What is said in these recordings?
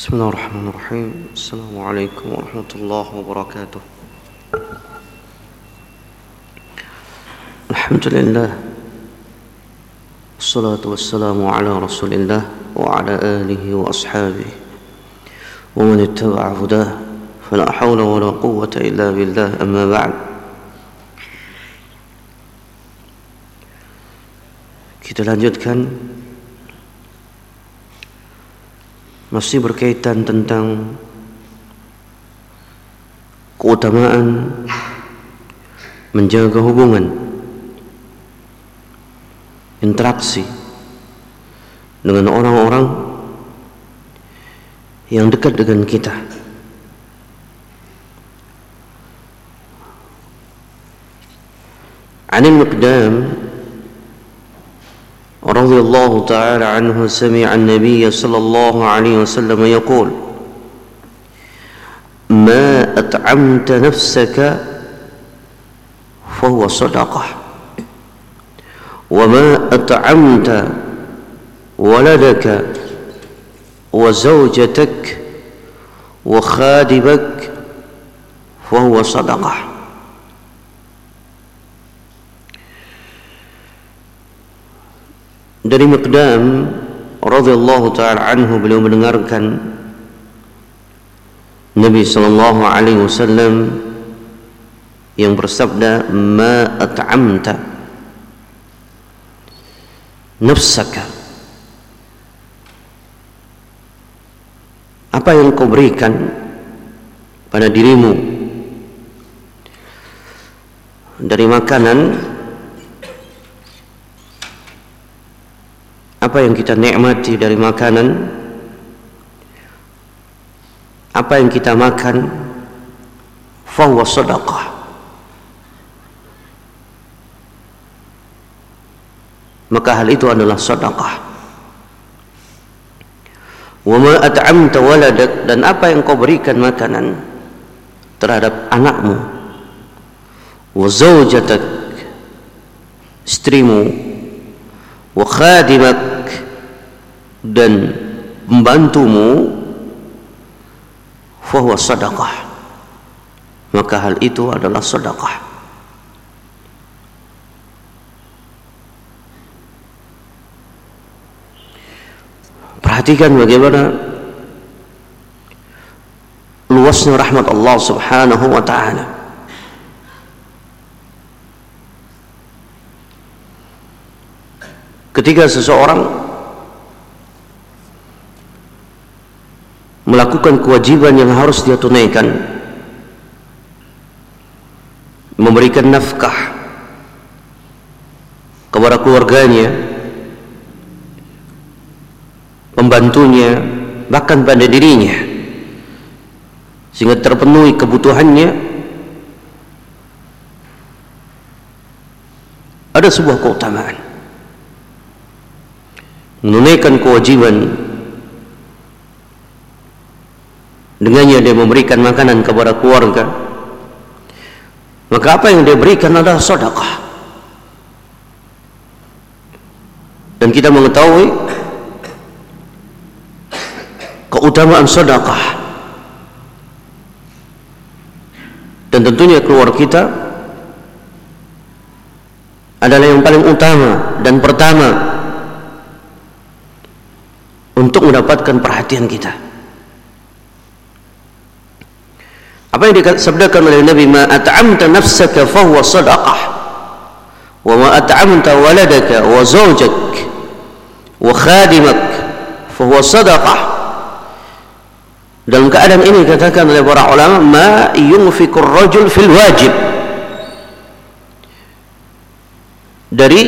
Bismillahirrahmanirrahim. Assalamualaikum warahmatullahi wabarakatuh. Alhamdulillah. Wassalatu wassalamu ala Rasulillah wa ala alihi wa ashabihi wa man ittaba'a hudah. Fala hawla wala quwwata illa billah. Amma ba'd. Kita lanjutkan masih berkaitan tentang keutamaan menjaga hubungan, interaksi dengan orang-orang yang dekat dengan kita. Anil Miqdam رضي الله تعالى عنه سمع النبي صلى الله عليه وسلم يقول ما أطعمت نفسك فهو صدقة وما أطعمت ولدك وزوجتك وخادمك فهو صدقة. Dari Miqdam radhiyallahu ta'ala anhu, beliau mendengarkan Nabi sallallahu alaihi wasallam yang bersabda, ma at'amta nafsaka, apa yang kau berikan pada dirimu dari makanan, apa yang kita nikmati dari makanan, apa yang kita makan, fahuwa sadaqah, maka hal itu adalah sadaqah. Wa ma at'amta waladak, dan apa yang kau berikan makanan terhadap anakmu, wa zawjatak, istrimu, wa khadimak, dan pembantumu, fahuwa sadaqah, maka hal itu adalah sedekah. Perhatikan bagaimana luasnya rahmat Allah subhanahu wa ta'ala. Ketika seseorang melakukan kewajiban yang harus dia tunaikan, memberikan nafkah kepada keluarganya, pembantunya, bahkan pada dirinya, sehingga terpenuhi kebutuhannya, ada sebuah keutamaan. Menunaikan kewajiban, dengannya dia memberikan makanan kepada keluarga, maka apa yang dia berikan adalah sedekah. Dan kita mengetahui keutamaan sedekah, dan tentunya keluarga kita adalah yang paling utama dan pertama untuk mendapatkan perhatian kita. Apa yang disabdakan oleh Nabi, ma at'amta nafsaka fahuwa sadaqah wa ma at'amta waladaka wa zawjak wa khadimak fahuwa sadaqah. Dalam keadaan ini katakan oleh para ulama, ma yunfiqur rajul fil wajib, dari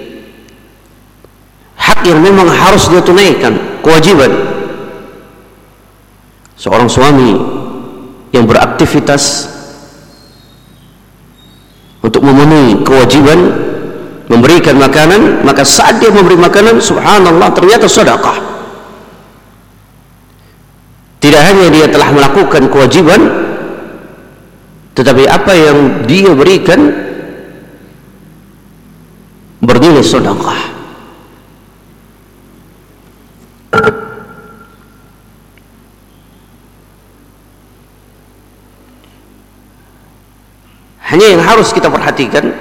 hak yang memang harus dia tunaikan, kewajiban. Seorang suami yang beraktivitas untuk memenuhi kewajiban memberikan makanan, maka saat dia memberi makanan, subhanallah, ternyata sedekah. Tidak hanya dia telah melakukan kewajiban, tetapi apa yang dia berikan bernilai sedekah. Hanya yang harus kita perhatikan,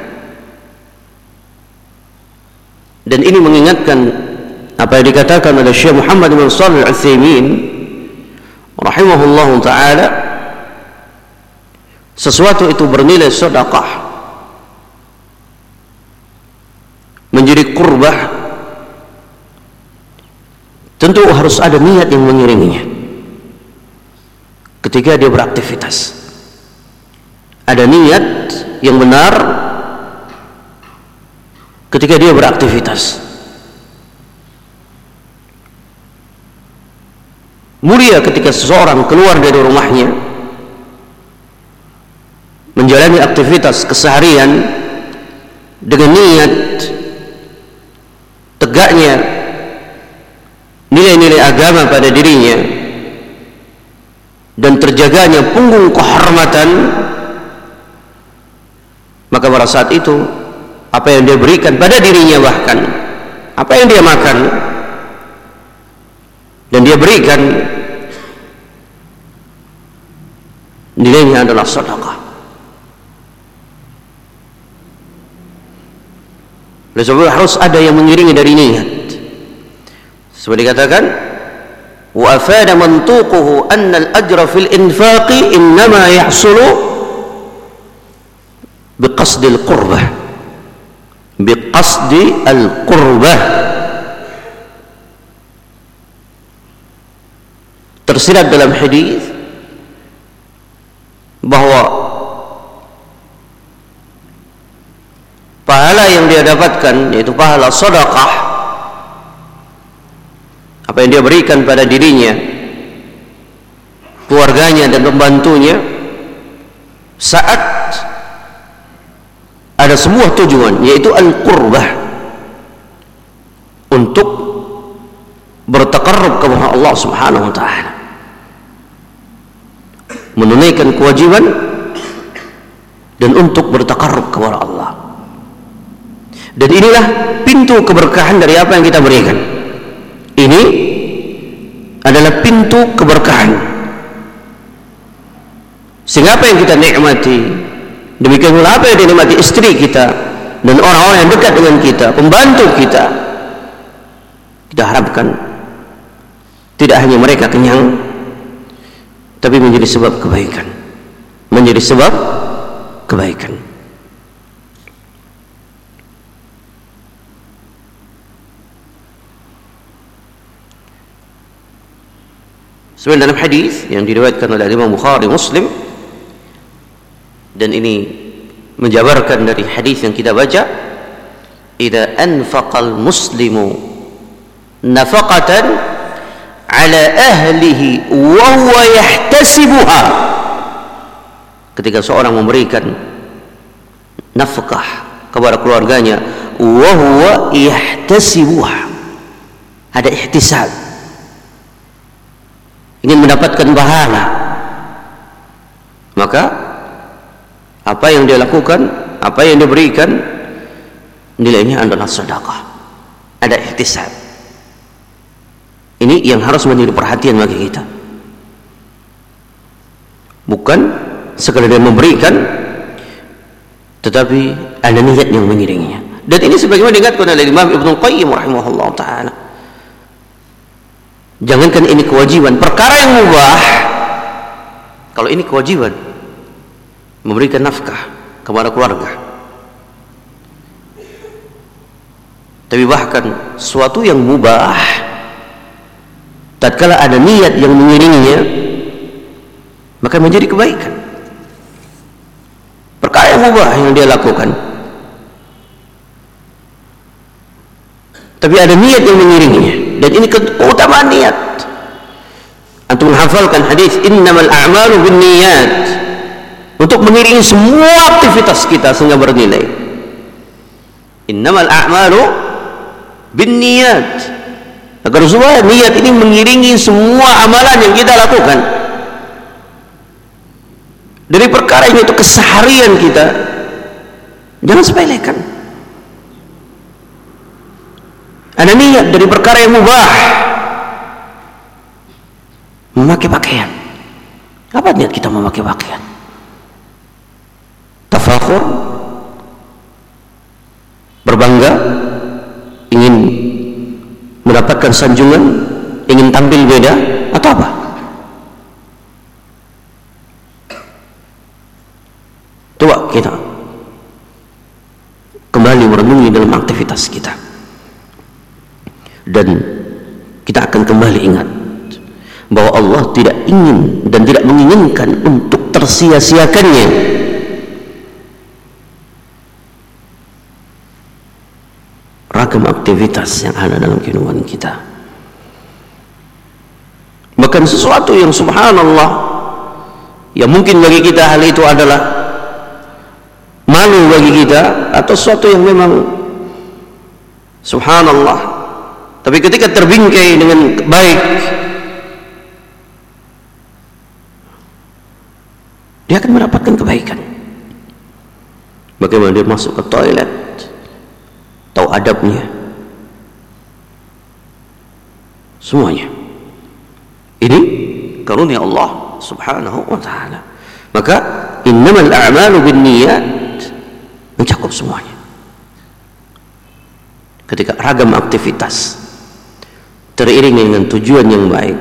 dan ini mengingatkan apa yang dikatakan oleh Syekh Muhammad bin Shalih Al-Utsaimin rahimahullahu taala, sesuatu itu bernilai sedekah, menjadi qurbah, tentu harus ada niat yang mengiringinya. Ketika dia beraktivitas, ada niat yang benar ketika dia beraktivitas. Mulia ketika seseorang keluar dari rumahnya menjalani aktivitas keseharian dengan niat tegaknya nilai-nilai agama pada dirinya dan terjaganya punggung kehormatan, maka pada saat itu apa yang dia berikan pada dirinya, bahkan apa yang dia makan dan dia berikan, nilainya adalah sedekah. Oleh sebab itu harus ada yang mengiringi dari niat. Seperti dikatakan, wa afada mantuquhu anna al-ajra fil infaqi innama yahsulu biqasdi al-qurbah, biqasdi al-qurbah. Tersirat dalam hadis bahwa pahala yang dia dapatkan, yaitu pahala sedekah, apa yang dia berikan pada dirinya, keluarganya dan pembantunya, saat ada sebuah tujuan, yaitu al-qurbah, untuk bertaqarrub kepada Allah Subhanahu wa taala, menunaikan kewajiban dan untuk bertaqarrub kepada Allah. Dan inilah pintu keberkahan dari apa yang kita berikan. Ini adalah pintu keberkahan, sehingga apa yang kita nikmati, demikian pula apa yang dinikmati istri kita dan orang-orang yang dekat dengan kita, pembantu kita, kita harapkan tidak hanya mereka kenyang, tapi menjadi sebab kebaikan, menjadi sebab kebaikan. Sebenarnya dalam hadis yang diriwayatkan oleh Imam Bukhari, Muslim, dan ini menjabarkan dari hadis yang kita baca, idza anfaqal muslimu nafaqatan ala ahlihi wa huwa yahtasibuha, ketika seorang memberikan nafkah kepada keluarganya, wa huwa yahtasibuha, ada ihtisab, ingin mendapatkan pahala, maka apa yang dia lakukan, apa yang dia berikan, nilainya adalah sedekah, ada ihtisab. Ini yang harus menjadi perhatian bagi kita, bukan sekadar dia memberikan, tetapi ada niat yang mengiringinya. Dan ini sebagaimana diingatkan oleh Imam Ibnu Qayyim rahimahullah taala, jangankan ini kewajiban, perkara yang mubah, kalau ini kewajiban, memberikan nafkah kepada keluarga, tapi bahkan suatu yang mubah, tatkala ada niat yang mengiringinya, maka menjadi kebaikan. Perkara yang mubah yang dia lakukan, tapi ada niat yang mengiringinya, dan ini keutamaan niat. Antum menghafalkan hadis innamal a'malu binniyat, untuk mengiringi semua aktivitas kita sehingga bernilai. Innamal a'malu binniyat, agar supaya niat ini mengiringi semua amalan yang kita lakukan. Dari perkara ini itu keseharian kita, jangan sepelekan. Ada niat dari perkara yang mubah, memakai pakaian. Apa niat kita memakai pakaian? Tafakkur tafakhur, berbangga, ingin mendapatkan sanjungan, ingin tampil beda, atau apa? Coba kita kembali merenungi dalam aktivitas kita, dan kita akan kembali ingat bahwa Allah tidak ingin dan tidak menginginkan untuk tersia-siakannya ragam aktivitas yang ada dalam kehidupan kita. Bahkan sesuatu yang subhanallah, yang mungkin bagi kita hal itu adalah malu bagi kita, atau sesuatu yang memang subhanallah, tapi ketika terbingkai dengan baik, dia akan mendapatkan kebaikan. Bagaimana dia masuk ke toilet, tahu adabnya, semuanya ini karunia Allah subhanahu wa ta'ala. Maka innamal a'malu binniyat mencakup semuanya. Ketika ragam aktivitas teriring dengan tujuan yang baik,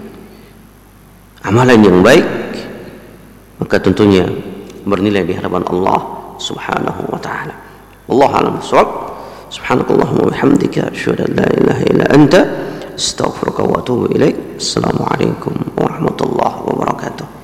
amalan yang baik, maka tentunya bernilai di hadapan Allah subhanahu wa ta'ala. Wallahu a'lam bishawab. Subhanakallahumma wa bihamdika asyhadu an la ilaha illa anta astaghfiruka wa atubu ilaik. Assalamualaikum warahmatullahi wabarakatuh.